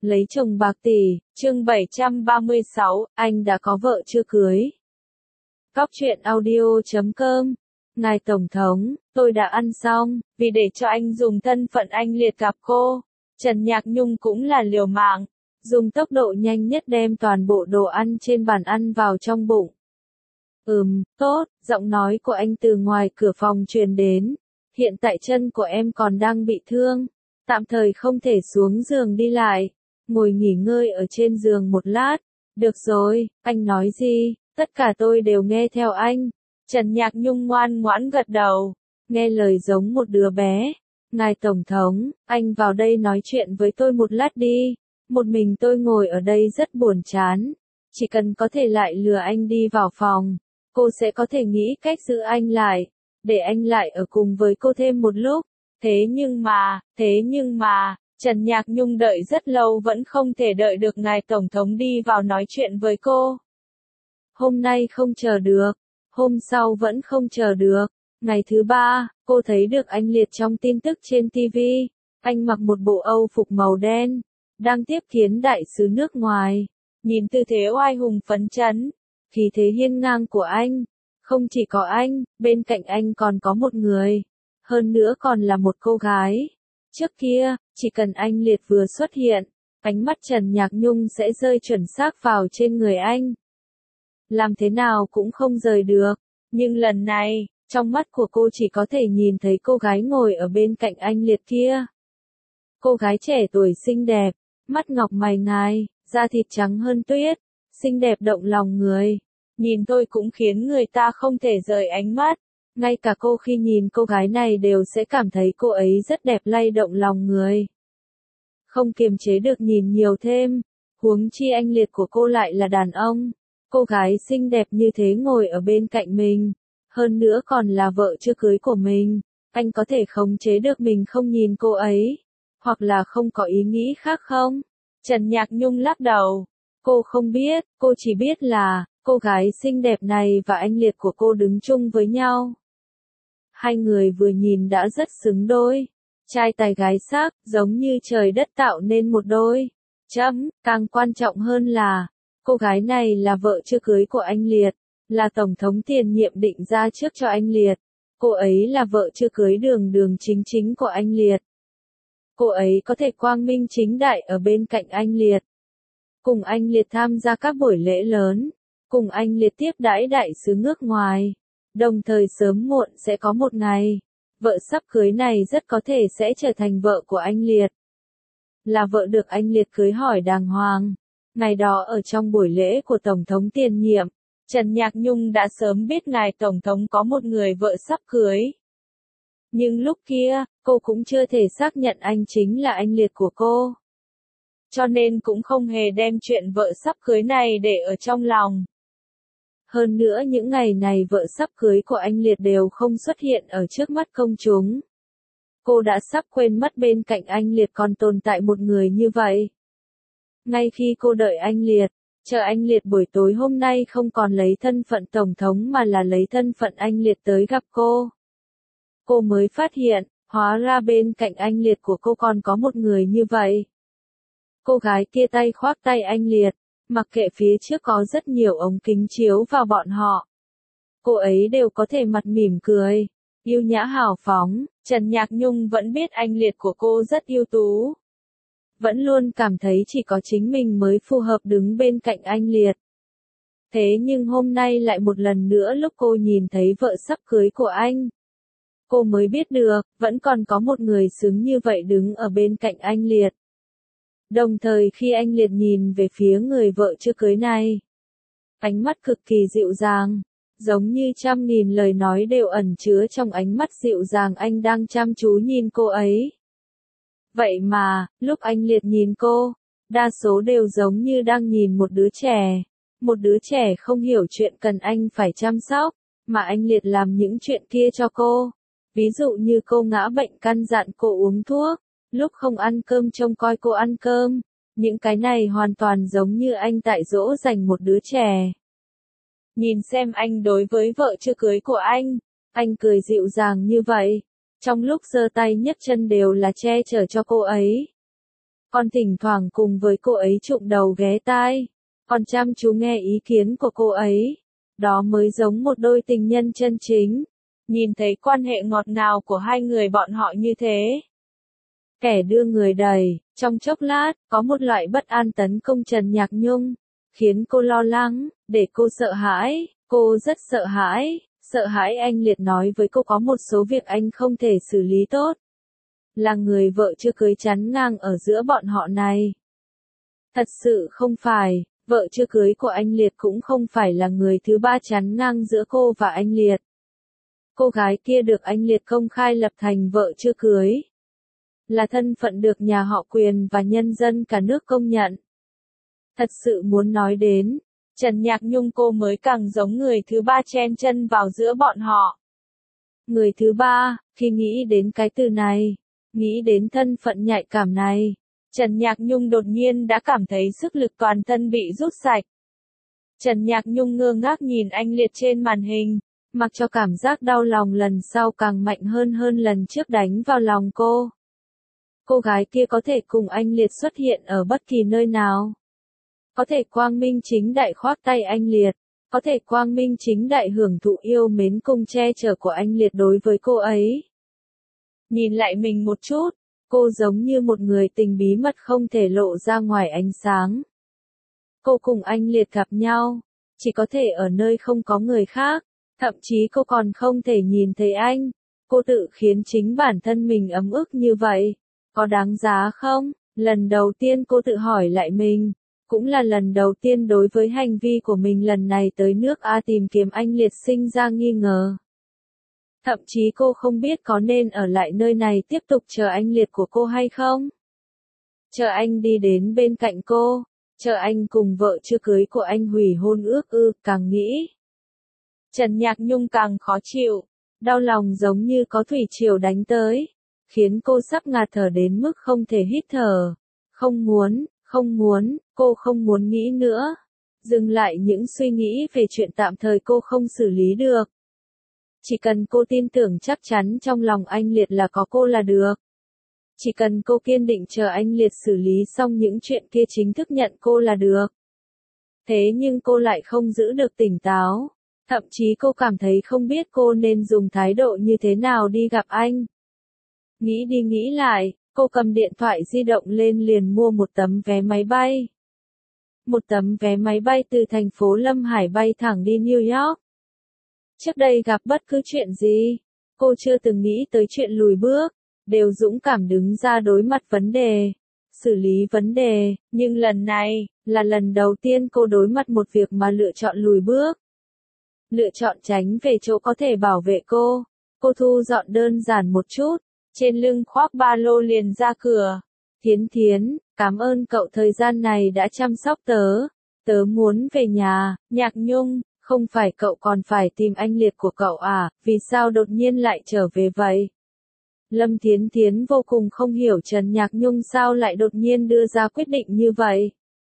Lấy chồng bạc tỷ, chương 736, anh đã có vợ chưa cưới? Cóc truyện audio.com. Ngài Tổng thống, tôi đã ăn xong, vì để cho anh dùng thân phận anh liệt gặp cô, Trần Nhạc Nhung cũng là liều mạng, dùng tốc độ nhanh nhất đem toàn bộ đồ ăn trên bàn ăn vào trong bụng. Tốt, giọng nói của anh từ ngoài cửa phòng truyền đến. Hiện tại chân của em còn đang bị thương, tạm thời không thể xuống giường đi lại. Ngồi nghỉ ngơi ở trên giường một lát. Được rồi, anh nói gì, tất cả tôi đều nghe theo anh. Trần Nhạc Nhung ngoan ngoãn gật đầu, nghe lời giống một đứa bé. Ngài Tổng thống, anh vào đây nói chuyện với tôi một lát đi. Một mình tôi ngồi ở đây rất buồn chán. Chỉ cần có thể lại lừa anh đi vào phòng, cô sẽ có thể nghĩ cách giữ anh lại, để anh lại ở cùng với cô thêm một lúc. Thế nhưng mà, Trần Nhạc Nhung đợi rất lâu vẫn không thể đợi được ngài Tổng thống đi vào nói chuyện với cô. Hôm nay không chờ được, hôm sau vẫn không chờ được. Ngày thứ ba, cô thấy được anh Liệt trong tin tức trên TV. Anh mặc một bộ Âu phục màu đen, đang tiếp kiến đại sứ nước ngoài. Nhìn tư thế oai hùng phấn chấn, khí thế hiên ngang của anh. Không chỉ có anh, bên cạnh anh còn có một người. Hơn nữa còn là một cô gái. Trước kia, chỉ cần anh Liệt vừa xuất hiện, ánh mắt Trần Nhạc Nhung sẽ rơi chuẩn xác vào trên người anh. Làm thế nào cũng không rời được. Nhưng lần này, trong mắt của cô chỉ có thể nhìn thấy cô gái ngồi ở bên cạnh anh Liệt kia. Cô gái trẻ tuổi xinh đẹp, mắt ngọc mày ngài, da thịt trắng hơn tuyết, xinh đẹp động lòng người. Nhìn tôi cũng khiến người ta không thể rời ánh mắt. Ngay cả cô khi nhìn cô gái này đều sẽ cảm thấy cô ấy rất đẹp lay động lòng người. Không kiềm chế được nhìn nhiều thêm, huống chi anh Liệt của cô lại là đàn ông. Cô gái xinh đẹp như thế ngồi ở bên cạnh mình, hơn nữa còn là vợ chưa cưới của mình. Anh có thể khống chế được mình không nhìn cô ấy, hoặc là không có ý nghĩ khác không? Trần Nhạc Nhung lắc đầu. Cô không biết, cô chỉ biết là, cô gái xinh đẹp này và anh Liệt của cô đứng chung với nhau. Hai người vừa nhìn đã rất xứng đôi. Trai tài gái sắc, giống như trời đất tạo nên một đôi. Càng quan trọng hơn là, cô gái này là vợ chưa cưới của anh Liệt, là Tổng thống tiền nhiệm định ra trước cho anh Liệt. Cô ấy là vợ chưa cưới đường chính của anh Liệt. Cô ấy có thể quang minh chính đại ở bên cạnh anh Liệt. Cùng anh Liệt tham gia các buổi lễ lớn. Cùng anh Liệt tiếp đãi đại sứ nước ngoài. Đồng thời sớm muộn sẽ có một ngày, vợ sắp cưới này rất có thể sẽ trở thành vợ của anh Liệt. Là vợ được anh Liệt cưới hỏi đàng hoàng. Ngày đó ở trong buổi lễ của Tổng thống tiền nhiệm, Trần Nhạc Nhung đã sớm biết ngài Tổng thống có một người vợ sắp cưới. Nhưng lúc kia, cô cũng chưa thể xác nhận anh chính là anh Liệt của cô. Cho nên cũng không hề đem chuyện vợ sắp cưới này để ở trong lòng. Hơn nữa những ngày này vợ sắp cưới của anh Liệt đều không xuất hiện ở trước mắt công chúng. Cô đã sắp quên mất bên cạnh anh Liệt còn tồn tại một người như vậy. Ngay khi cô đợi anh Liệt, chờ anh Liệt buổi tối hôm nay không còn lấy thân phận Tổng thống mà là lấy thân phận anh Liệt tới gặp cô. Cô mới phát hiện, hóa ra bên cạnh anh Liệt của cô còn có một người như vậy. Cô gái kia tay khoác tay anh Liệt. Mặc kệ phía trước có rất nhiều ống kính chiếu vào bọn họ. Cô ấy đều có thể mặt mỉm cười, yêu nhã hào phóng. Trần Nhạc Nhung vẫn biết anh Liệt của cô rất ưu tú. Vẫn luôn cảm thấy chỉ có chính mình mới phù hợp đứng bên cạnh anh Liệt. Thế nhưng hôm nay lại một lần nữa lúc cô nhìn thấy vợ sắp cưới của anh. Cô mới biết được, vẫn còn có một người xứng như vậy đứng ở bên cạnh anh Liệt. Đồng thời khi anh Liệt nhìn về phía người vợ chưa cưới này, ánh mắt cực kỳ dịu dàng, giống như trăm nghìn lời nói đều ẩn chứa trong ánh mắt dịu dàng anh đang chăm chú nhìn cô ấy. Vậy mà, lúc anh Liệt nhìn cô, đa số đều giống như đang nhìn một đứa trẻ không hiểu chuyện cần anh phải chăm sóc, mà anh Liệt làm những chuyện kia cho cô. Ví dụ như cô ngã bệnh căn dặn cô uống thuốc. Lúc không ăn cơm trông coi cô ăn cơm, những cái này hoàn toàn giống như anh tại dỗ dành một đứa trẻ. Nhìn xem anh đối với vợ chưa cưới của anh cười dịu dàng như vậy, trong lúc giơ tay nhấc chân đều là che chở cho cô ấy. Con thỉnh thoảng cùng với cô ấy chụm đầu ghé tai. Con chăm chú nghe ý kiến của cô ấy. Đó mới giống một đôi tình nhân chân chính. Nhìn thấy quan hệ ngọt ngào của hai người bọn họ như thế. Kẻ đưa người đầy, trong chốc lát, có một loại bất an tấn công Trần Nhạc Nhung, khiến cô lo lắng, để cô sợ hãi, cô rất sợ hãi anh Liệt nói với cô có một số việc anh không thể xử lý tốt. Là người vợ chưa cưới chắn ngang ở giữa bọn họ này. Thật sự không phải, vợ chưa cưới của anh Liệt cũng không phải là người thứ ba chắn ngang giữa cô và anh Liệt. Cô gái kia được anh Liệt công khai lập thành vợ chưa cưới. Là thân phận được nhà họ Quyền và nhân dân cả nước công nhận. Thật sự muốn nói đến, Trần Nhạc Nhung cô mới càng giống người thứ ba chen chân vào giữa bọn họ. Người thứ ba, khi nghĩ đến cái từ này, nghĩ đến thân phận nhạy cảm này, Trần Nhạc Nhung đột nhiên đã cảm thấy sức lực toàn thân bị rút sạch. Trần Nhạc Nhung ngơ ngác nhìn anh Liệt trên màn hình, mặc cho cảm giác đau lòng lần sau càng mạnh hơn lần trước đánh vào lòng cô. Cô gái kia có thể cùng anh Liệt xuất hiện ở bất kỳ nơi nào. Có thể quang minh chính đại khoác tay anh Liệt. Có thể quang minh chính đại hưởng thụ yêu mến cùng che chở của anh Liệt đối với cô ấy. Nhìn lại mình một chút, cô giống như một người tình bí mật không thể lộ ra ngoài ánh sáng. Cô cùng anh Liệt gặp nhau, chỉ có thể ở nơi không có người khác, thậm chí cô còn không thể nhìn thấy anh. Cô tự khiến chính bản thân mình ấm ức như vậy. Có đáng giá không? Lần đầu tiên cô tự hỏi lại mình, cũng là lần đầu tiên đối với hành vi của mình lần này tới nước A tìm kiếm anh Liệt sinh ra nghi ngờ. Thậm chí cô không biết có nên ở lại nơi này tiếp tục chờ anh Liệt của cô hay không? Chờ anh đi đến bên cạnh cô, chờ anh cùng vợ chưa cưới của anh hủy hôn ước càng nghĩ. Trần Nhạc Nhung càng khó chịu, đau lòng giống như có thủy triều đánh tới, khiến cô sắp ngạt thở đến mức không thể hít thở. Không muốn, cô không muốn nghĩ nữa. Dừng lại những suy nghĩ về chuyện tạm thời cô không xử lý được. Chỉ cần cô tin tưởng chắc chắn trong lòng anh Liệt là có cô là được. Chỉ cần cô kiên định chờ anh Liệt xử lý xong những chuyện kia chính thức nhận cô là được. Thế nhưng cô lại không giữ được tỉnh táo. Thậm chí cô cảm thấy không biết cô nên dùng thái độ như thế nào đi gặp anh. Nghĩ đi nghĩ lại, cô cầm điện thoại di động lên liền mua một tấm vé máy bay. Một tấm vé máy bay từ thành phố Lâm Hải bay thẳng đi New York. Trước đây gặp bất cứ chuyện gì, cô chưa từng nghĩ tới chuyện lùi bước, đều dũng cảm đứng ra đối mặt vấn đề, xử lý vấn đề, nhưng lần này, là lần đầu tiên cô đối mặt một việc mà lựa chọn lùi bước. Lựa chọn tránh về chỗ có thể bảo vệ cô. Cô thu dọn đơn giản một chút, trên lưng khoác ba lô liền ra cửa. Thiến, cảm ơn cậu thời gian này đã chăm sóc tớ. Tớ muốn về nhà. Nhạc Nhung, không phải cậu còn phải tìm anh Liệt của cậu à, vì sao đột nhiên lại trở về vậy? Lâm Thiến vô cùng không hiểu Trần Nhạc Nhung sao lại đột nhiên đưa ra quyết định như vậy.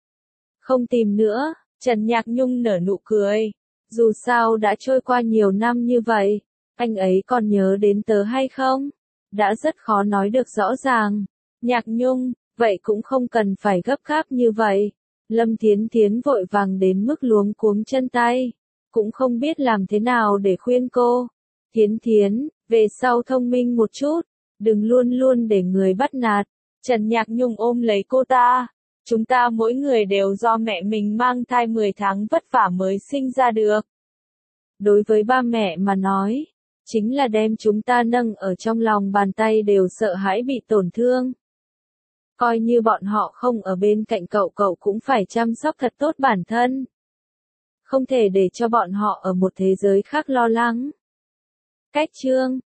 Không tìm nữa, Trần Nhạc Nhung nở nụ cười. Dù sao đã trôi qua nhiều năm như vậy, anh ấy còn nhớ đến tớ hay không? Đã rất khó nói được rõ ràng. Nhạc Nhung, vậy cũng không cần phải gấp gáp như vậy. Lâm Thiến vội vàng đến mức luống cuống chân tay, cũng không biết làm thế nào để khuyên cô. Thiến, về sau thông minh một chút, đừng luôn luôn để người bắt nạt. Trần Nhạc Nhung ôm lấy cô ta. Chúng ta mỗi người đều do mẹ mình mang thai 10 tháng vất vả mới sinh ra được. Đối với ba mẹ mà nói, chính là đem chúng ta nâng ở trong lòng bàn tay đều sợ hãi bị tổn thương. Coi như bọn họ không ở bên cạnh cậu cũng phải chăm sóc thật tốt bản thân. Không thể để cho bọn họ ở một thế giới khác lo lắng. Cách chương